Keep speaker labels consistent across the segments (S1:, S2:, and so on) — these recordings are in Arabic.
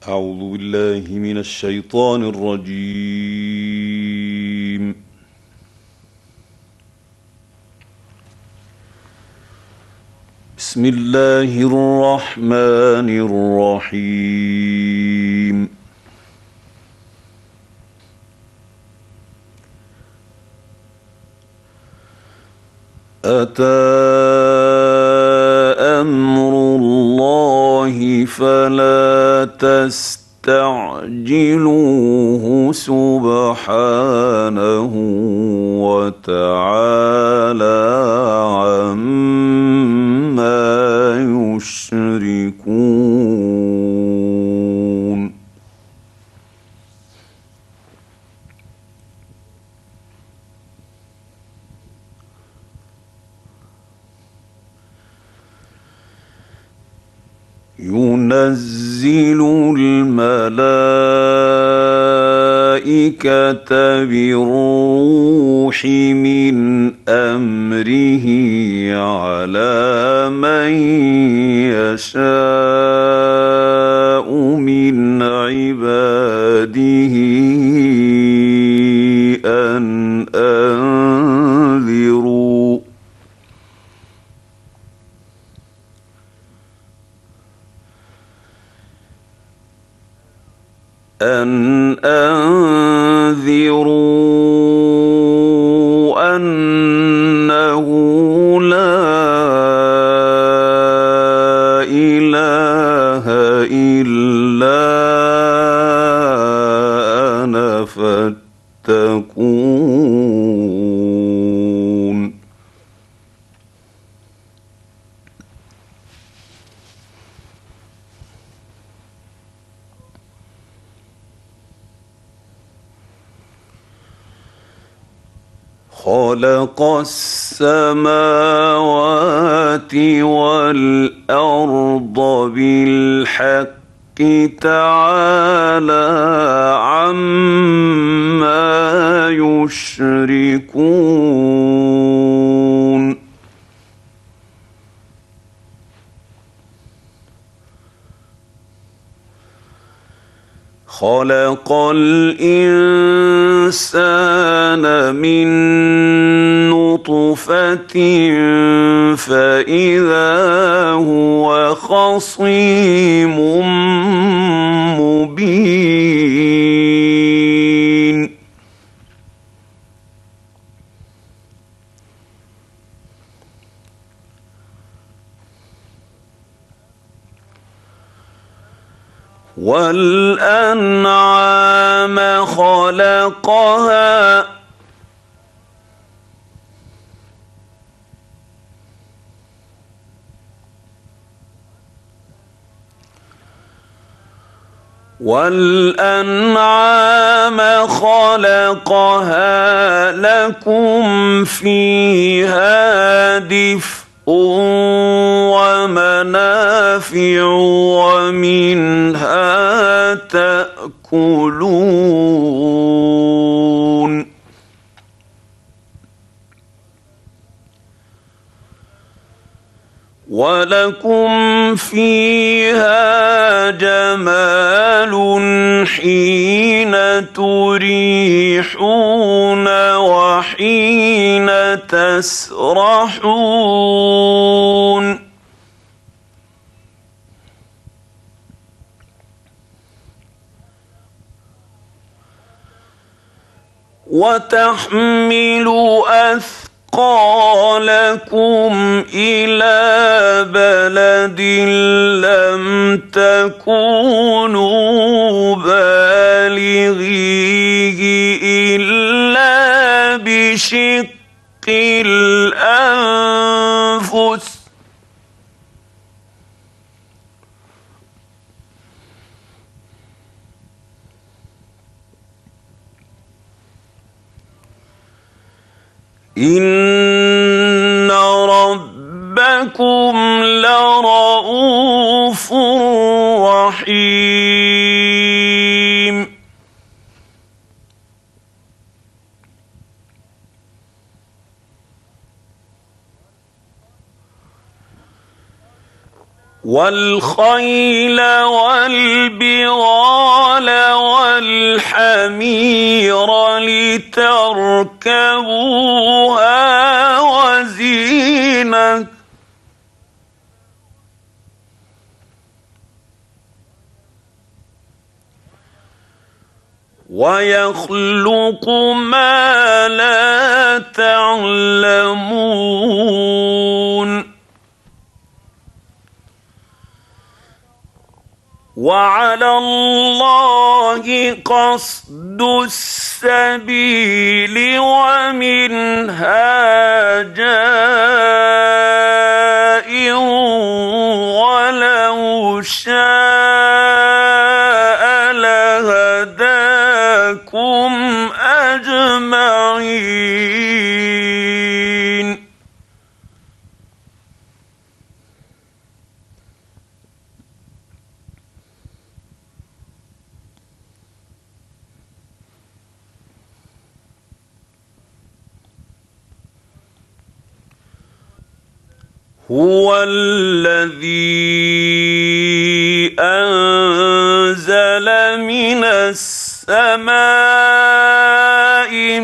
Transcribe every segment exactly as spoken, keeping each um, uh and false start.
S1: أعوذ بالله من الشيطان الرجيم. بسم الله الرحمن الرحيم. أتى أمر الله فلا تستعجلوه سبحانه وتعالى عما يشركون. ينزل الملائكة بالروح من أمره على من يشاء من عباده أن أنذروا أن أنذروا أنه لا إله إلا أنا فاتقون. خلق السماوات والأرض بالحق تعالى عما يشركون. خلق الإنسان من نطفة فإذا هو خصيم مبين. والأنعام خلقها والأنعام خلقها لكم فيها دفء ومنافع ومنها تأكلون. ولكم فيها جمال حين تريحون وحين تسرحون. وتحمل أثقالكم إلى بلد لم تكونوا بالغيه إلا بشق الأنفس إن ربكم لرؤوف رحيم. والخيل والبغال والحمير لتركبوها وزينة ويخلق ما لا تعلمون وعلى الله قصد السبيل ومنها جائر ولو شاء لهداكم أجمعين هو الذي أنزل من السماء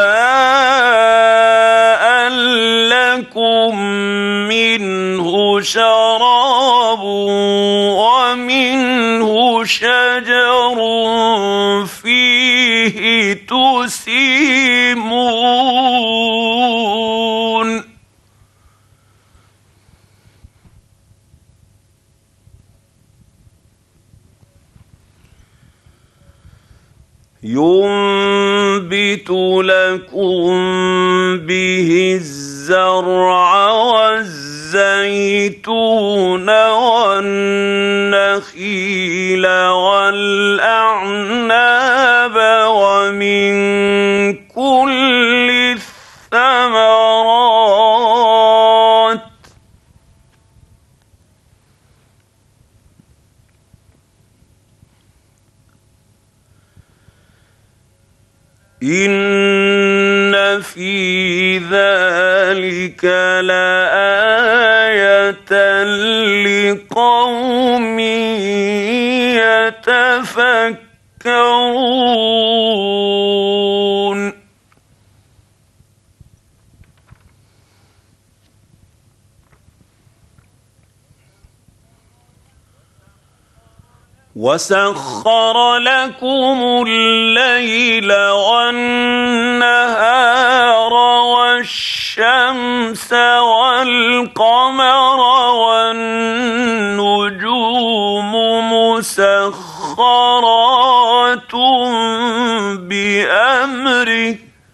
S1: ماء لكم منه شراب ومنه شجر فيه تسيمون ينبت لكم به الزرع والزيتون والنخيل والأعناب ومن كل الثمرات إن في ذلك لآية لقوم يتفكرون وسخر لكم الليل والنهار والشمس والقمر والنجوم مسخرات بأمره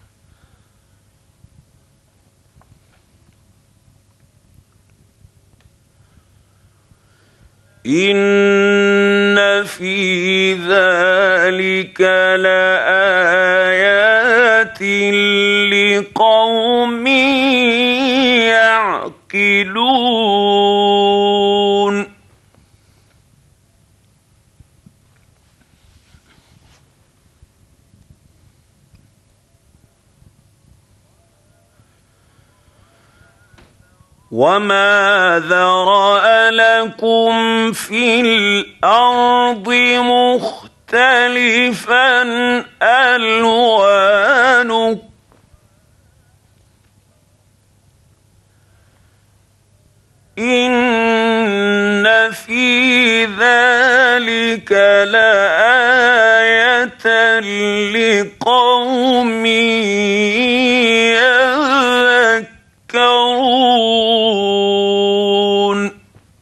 S1: إن في ذلك لآيات لقوم يعقلون وما ذرأ لكم في الأرض مختلفا ألوانه إن في ذلك لآية لقوم يذكرون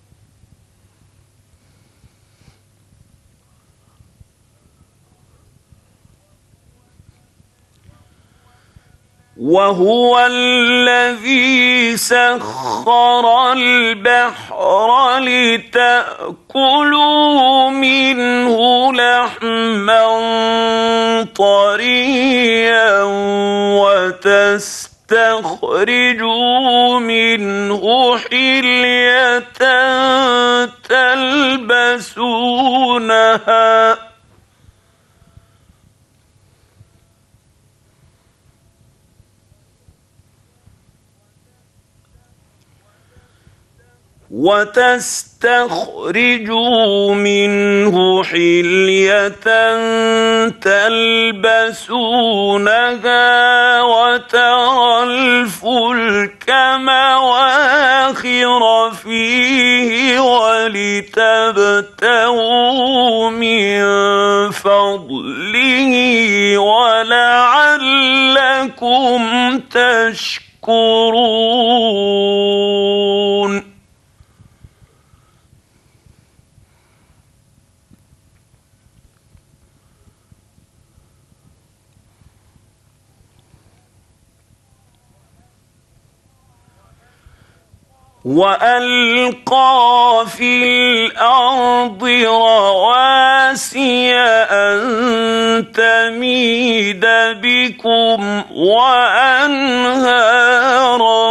S1: وهو الذي سخر البحر لتأكلوا منه لحما طريا وتستخرجوا منه حلية تلبسونها وتستخرجوا منه حلية تلبسونها وترى الفلك مواخر فيه ولتبتغوا من فضله ولعلكم تشكرون. وألقى في الأرض رواسي أن تميد بكم وأنهارا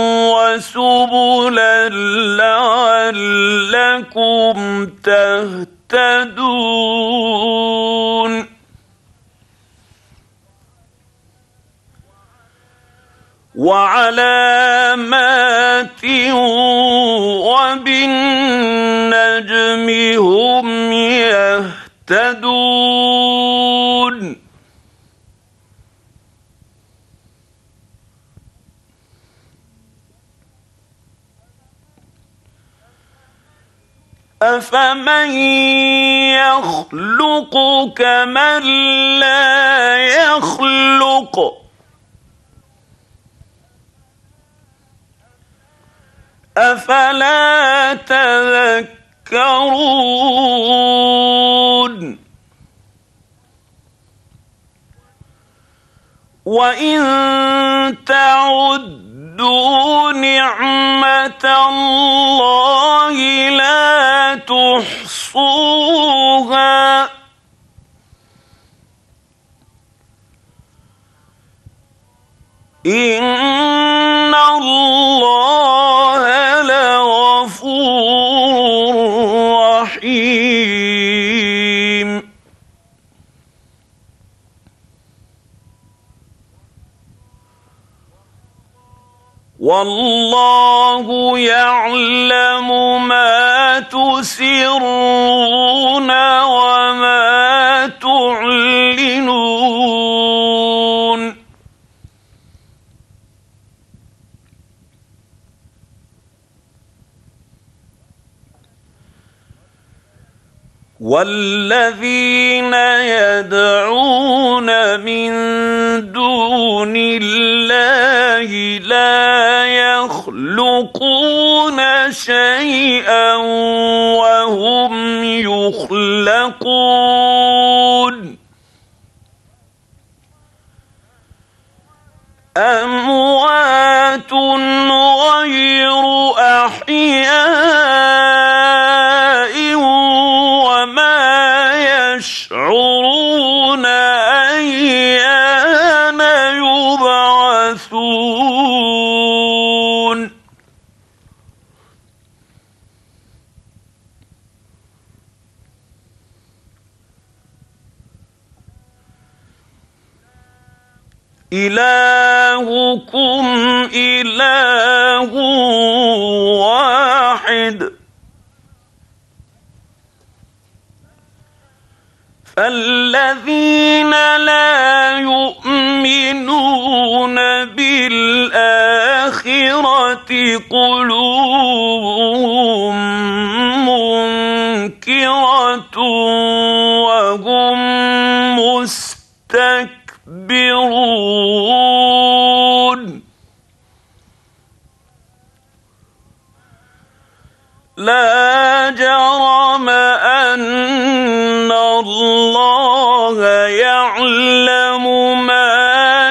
S1: وسبلا لعلكم تهتدون. وعلامات وبالنجم هم يهتدون. أفمن يخلق كمن لا يخلق أفلا تذكرون. وإن تعدوا نعمة الله لا تحصوها إن الله لغفور رحيم. والله يعلم ما تسرون وما تعلنون. والذين يدعون من دون الله لا يخلقون شيئا وهم يخلقون. أموات غير أحياء وما يشعرون أيان يبعثون. إلهكم إله واحد فالذين لا يؤمنون بالآخرة قلوبهم منكرة وهم مستكبرون. لا جرم أن الله يعلم ما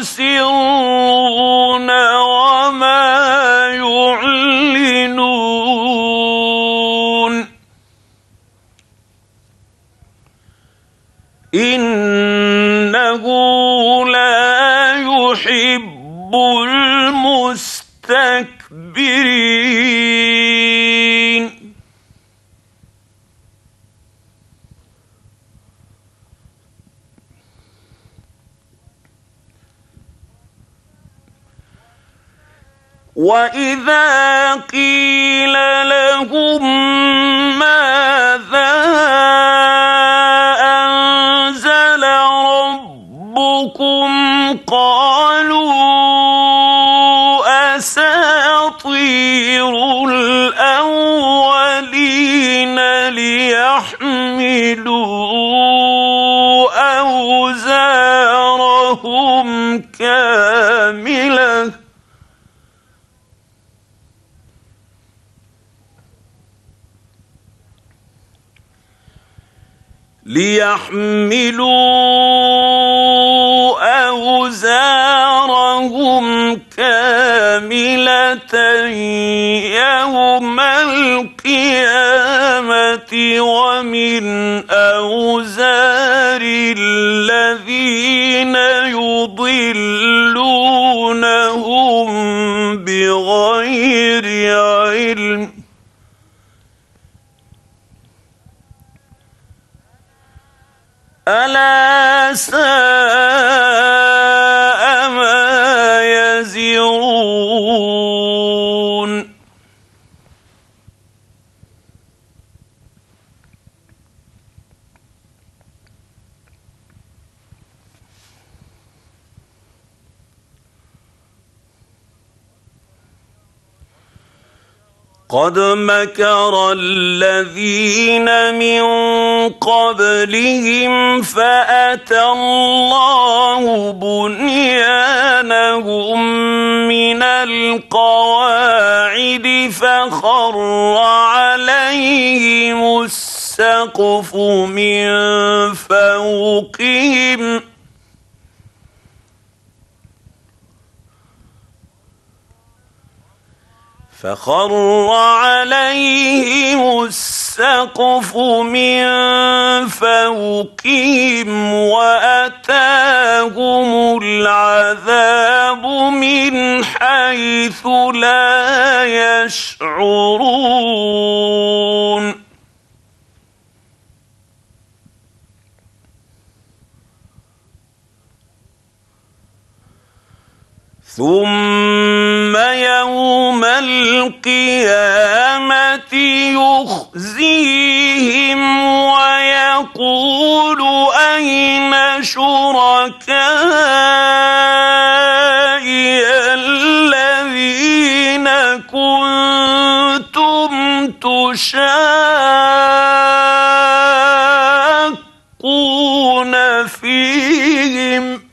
S1: يسرون وما يعلنون. إنه لا يحب المستكبرين. وإذا قيل لهم ماذا أنزل ربكم قالوا أساطير الأولين ليحملوا أوزارهم كاملة ليحملوا أوزارهم كاملة يوم القيامة ومن أوزار الذين يضلونهم بغير علم ألا ساء ما يزرون قد مكر الذين من قبلهم فأتى الله بنيانهم من القواعد فخر عليهم السقف من فوقهم فخر عليهم السقف من فوقهم وأتاهم العذاب من حيث لا يشعرون ثم يوم القيامة يخزيهم ويقول أين شركائي الذين كنتم تشاقون فيهم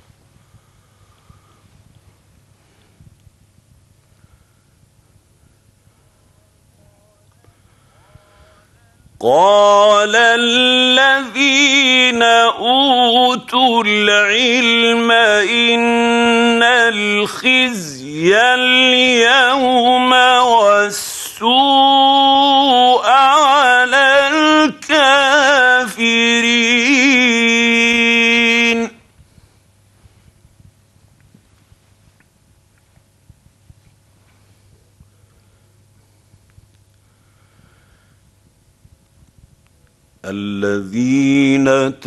S1: قال الذين أوتوا العلم إن الخزي اليوم والسوء على الكافرين الذين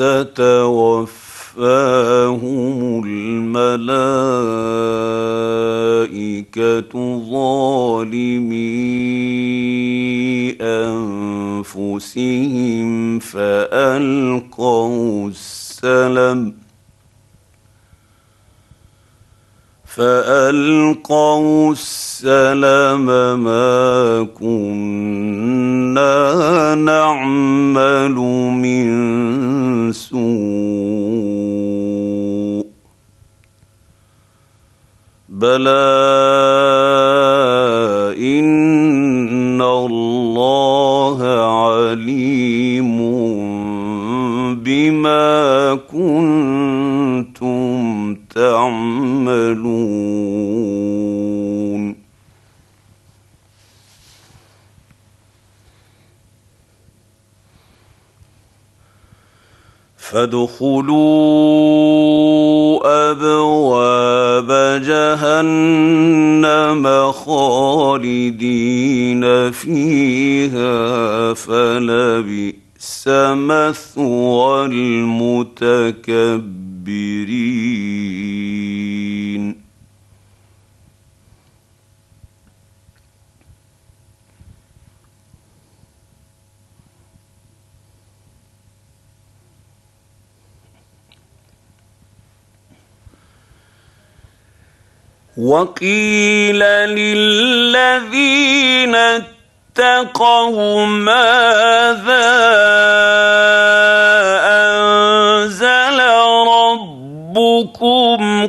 S1: تتوفاهم الملائكة ظالمي أنفسهم فألقوا السلم فألقوا السلم ما كنا نعمل من سوء بلى إن الله عليم بما كنتم تعملون فادخلوا أبواب جهنم خالدين فيها فلبئس مثوى المتكبرين وقيل للذين اتقوا ماذا أنزل ربكم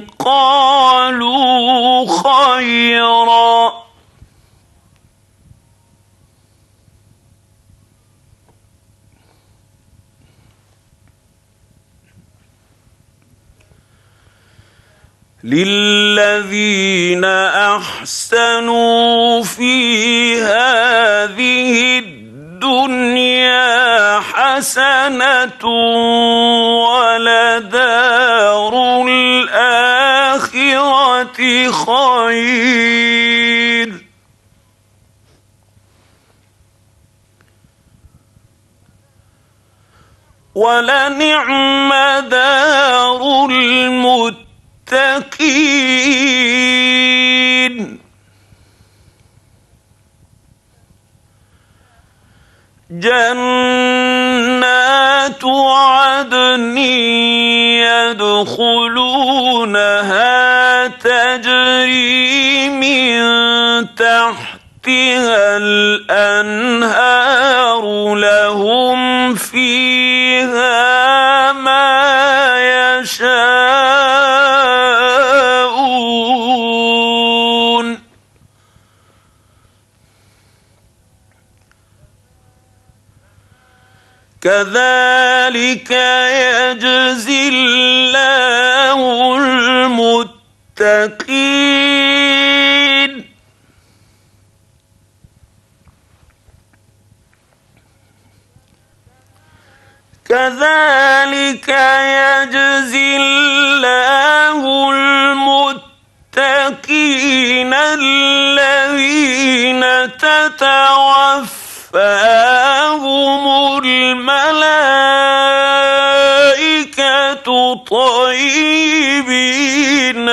S1: قالوا خيرا للذين أحسنوا في هذه الدنيا حسنة ولدار الآخرة خير ولنعم دار المتقين المتقين جنات عدن يدخلونها تجري من تحتها الأنهار لهم فيها ما يشاءون كذلك يجزي الله المتقين كذلك يجزي الله المتقين الذين تتوفاهم الملائكة طيبين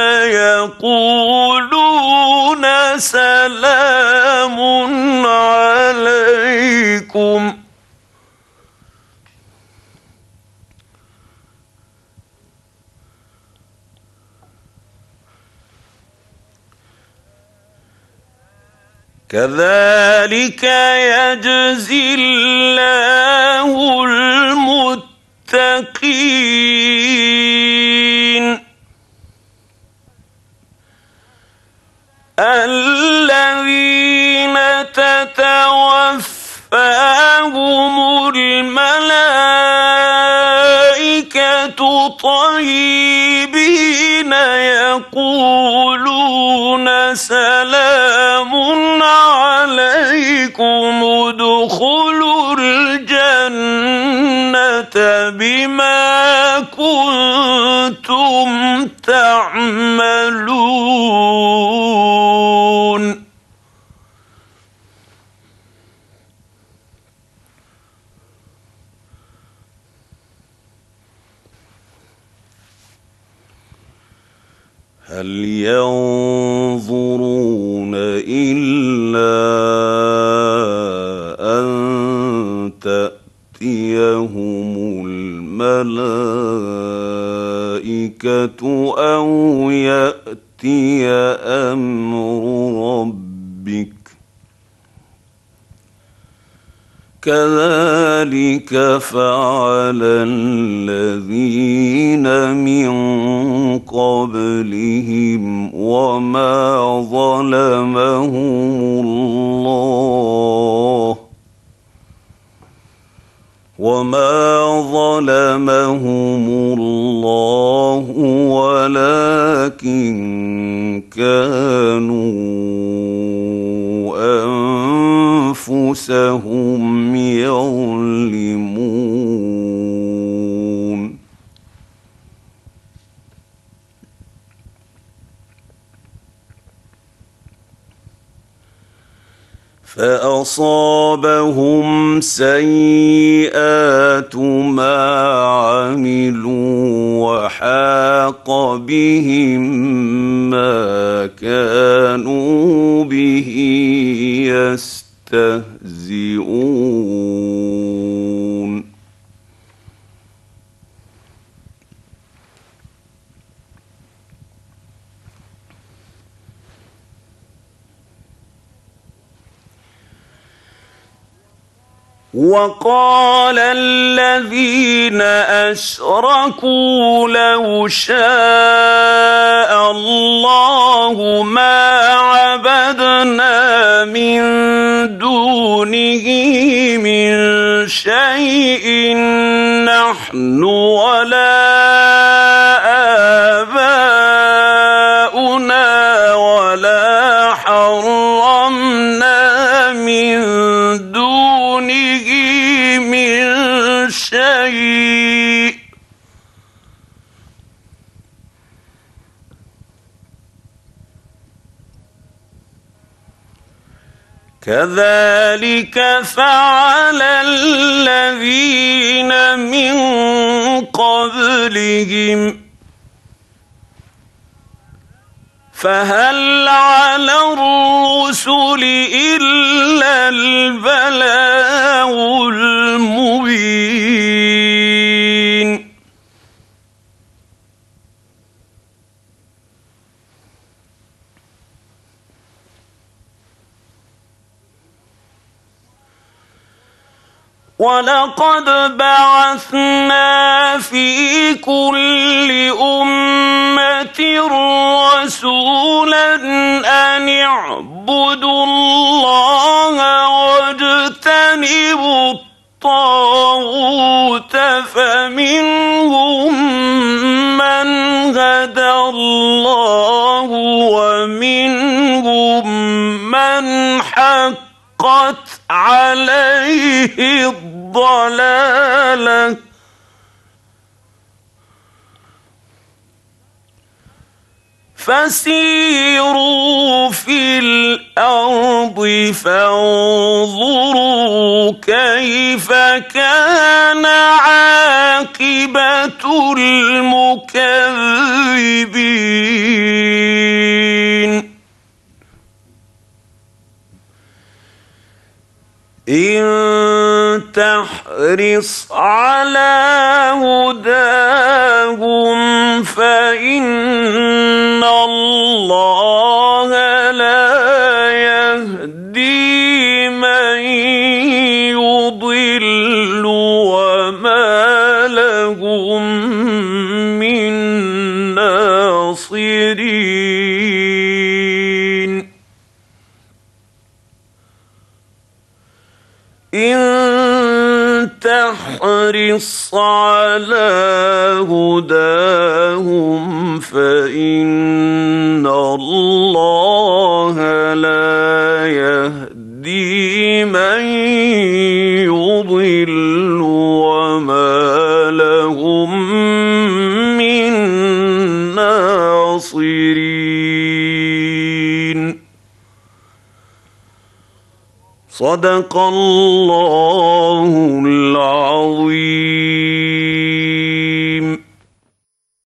S1: يقولون سلام عليكم كذلك يجزي الله المتقين الذين تتوفاهم الملائكة طيبين يقولون سلام عليكم ادخلوا الجنة بما كنتم تعملون هل ينظرون إلا أن تأتيهم الملائكة أو يأتي أمر ربك كذلك فعل الذين من قبلهم وما ظلمهم الله وما ظلمهم الله ولكن كانوا أنفسهم يظلمون فأصابهم سيئات ما عملوا وحاق بهم ما كانوا به يستهزئون وقال الذين أشركوا لو شاء الله ما عبدنا من دونه من شيء نحن ولا آباؤنا ولا حرمنا من دونه من شيء كذلك فعل الذين من قبلهم فهل على الرسل إلا البلاغ المبين ولقد بعثنا في كل أمة رسولا أن اعبدوا الله واجتنبوا الطاغوت فمنهم من هدى الله ومنهم من حقت عليه الضلالة فسيروا في الأرض فانظروا كيف كان عاقبة المكذبين إن تحرص على هداهم فإن الله لا يهدي من يضل وما لهم من ناصرين إن تحرص على هداهم فإن الله لا يهدي من يضل وما لهم من ناصرين صدق الله العظيم.